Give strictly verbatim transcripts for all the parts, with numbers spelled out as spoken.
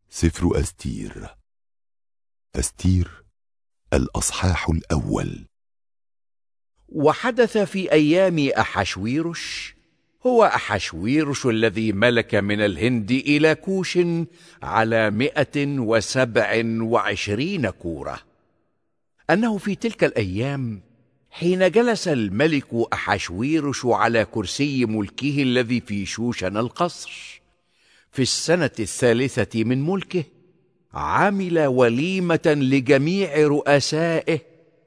سفر أستير. أستير الأصحاح الأول. وحدث في أيام أحشويرش، هو أحشويرش الذي ملك من الهند إلى كوش على مئة وسبع وعشرين كورة، أنه في تلك الأيام حين جلس الملك أحشويرش على كرسي ملكه الذي في شوشن القصر في السنة الثالثة من ملكه، عمل وليمة لجميع رؤسائه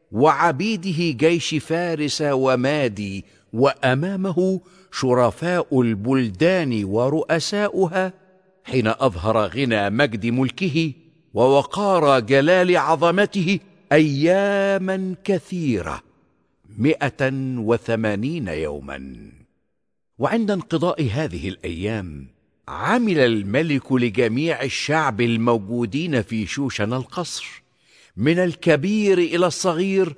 وعبيده جيش فارس ومادي، وأمامه شرفاء البلدان ورؤساؤها، حين أظهر غنى مجد ملكه ووقار جلال عظمته أياما كثيرة، مئة وثمانين يوما. وعند انقضاء هذه الأيام عمل الملك لجميع الشعب الموجودين في شوشن القصر من الكبير إلى الصغير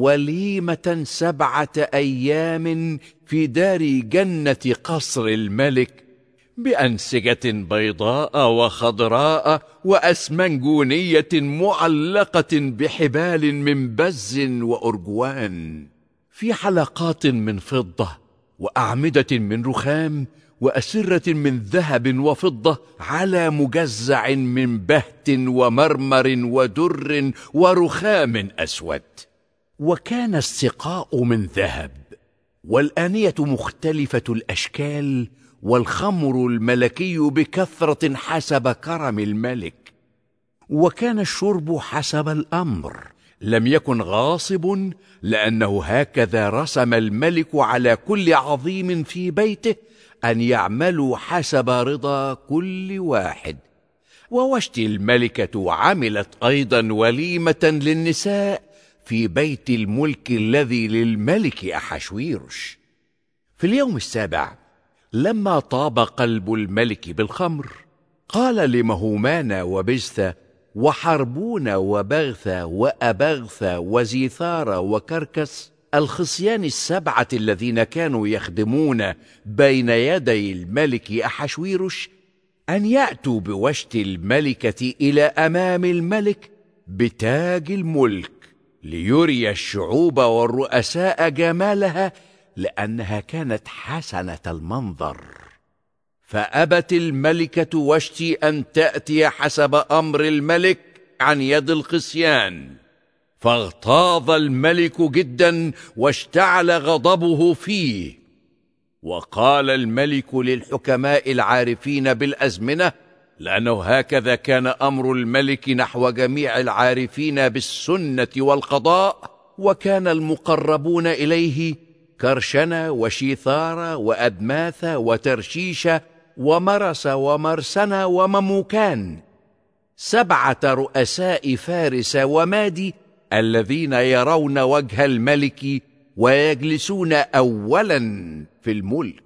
وليمة سبعة أيام في دار جنة قصر الملك، بأنسجة بيضاء وخضراء وأسمنجونية معلقة بحبال من بز وأرجوان، في حلقات من فضة وأعمدة من رخام وأسرة من ذهب وفضة، على مجزع من بهت ومرمر ودر ورخام أسود. وكان السقاء من ذهب، والآنية مختلفة الأشكال، والخمر الملكي بكثرة حسب كرم الملك. وكان الشرب حسب الأمر، لم يكن غاصب، لأنه هكذا رسم الملك على كل عظيم في بيته أن يعملوا حسب رضا كل واحد. ووشتي الملكة عملت أيضا وليمة للنساء في بيت الملك الذي للملك أحشويرش. في اليوم السابع لما طاب قلب الملك بالخمر، قال لمهومان وبزثة وحربون وبغثة وأبغثة وزيثار وكركس، الخصيان السبعة الذين كانوا يخدمون بين يدي الملك أحشويرش، أن يأتوا بوشت الملكة إلى أمام الملك بتاج الملك، ليري الشعوب والرؤساء جمالها، لأنها كانت حسنة المنظر. فأبت الملكة وشتي أن تأتي حسب أمر الملك عن يد الخصيان، فاغتاظ الملك جدا واشتعل غضبه فيه. وقال الملك للحكماء العارفين بالأزمنة، لأنه هكذا كان أمر الملك نحو جميع العارفين بالسنة والقضاء، وكان المقربون إليه كرشنا وشيثار وأدماث وترشيش ومرس ومرسن ومموكان، سبعة رؤساء فارس ومادي، الذين يرون وجه الملك ويجلسون أولا في الملك.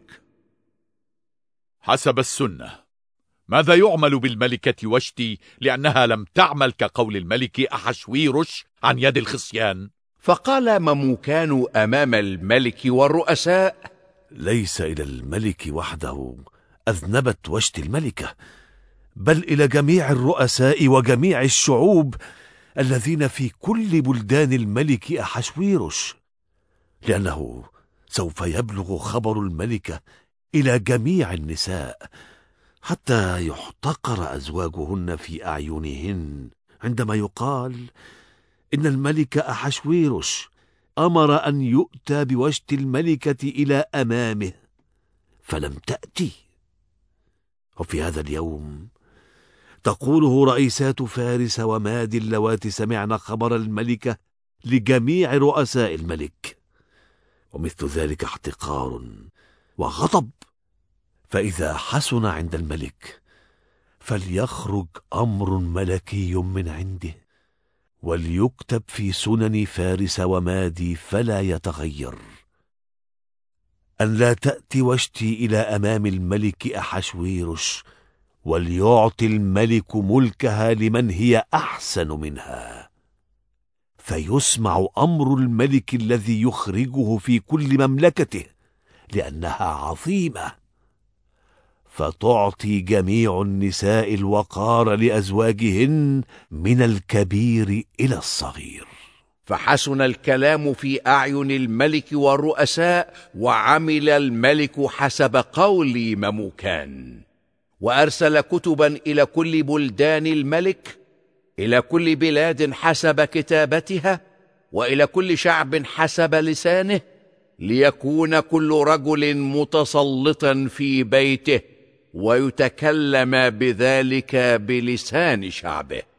حسب السنة، ماذا يعمل بالملكة وشتي لأنها لم تعمل كقول الملك أحشويرش عن يد الخصيان؟ فقال مموكان أمام الملك والرؤساء: ليس إلى الملك وحده أذنبت وشت الملكة، بل إلى جميع الرؤساء وجميع الشعوب الذين في كل بلدان الملك أحشويرش، لأنه سوف يبلغ خبر الملكة إلى جميع النساء، حتى يحتقر أزواجهن في أعينهن، عندما يقال إن الملك أحشويرش أمر أن يؤتى بوشت الملكة إلى أمامه فلم تأتي. وفي هذا اليوم تقوله رئيسات فارس وماد اللواتي سمعن خبر الملكة لجميع رؤساء الملك، ومثل ذلك احتقار وغضب. فإذا حسن عند الملك فليخرج أمر ملكي من عنده، وليكتب في سنن فارس ومادي فلا يتغير، أن لا تأتي وشتي إلى أمام الملك أحشويرش، وليعطي الملك ملكها لمن هي أحسن منها، فيسمع أمر الملك الذي يخرجه في كل مملكته، لأنها عظيمة. فتعطي جميع النساء الوقار لأزواجهن من الكبير إلى الصغير. فحسن الكلام في أعين الملك والرؤساء، وعمل الملك حسب قول مموكان، وأرسل كتبا إلى كل بلدان الملك، إلى كل بلاد حسب كتابتها، وإلى كل شعب حسب لسانه، ليكون كل رجل متسلطا في بيته ويتكلم بذلك بلسان شعبه.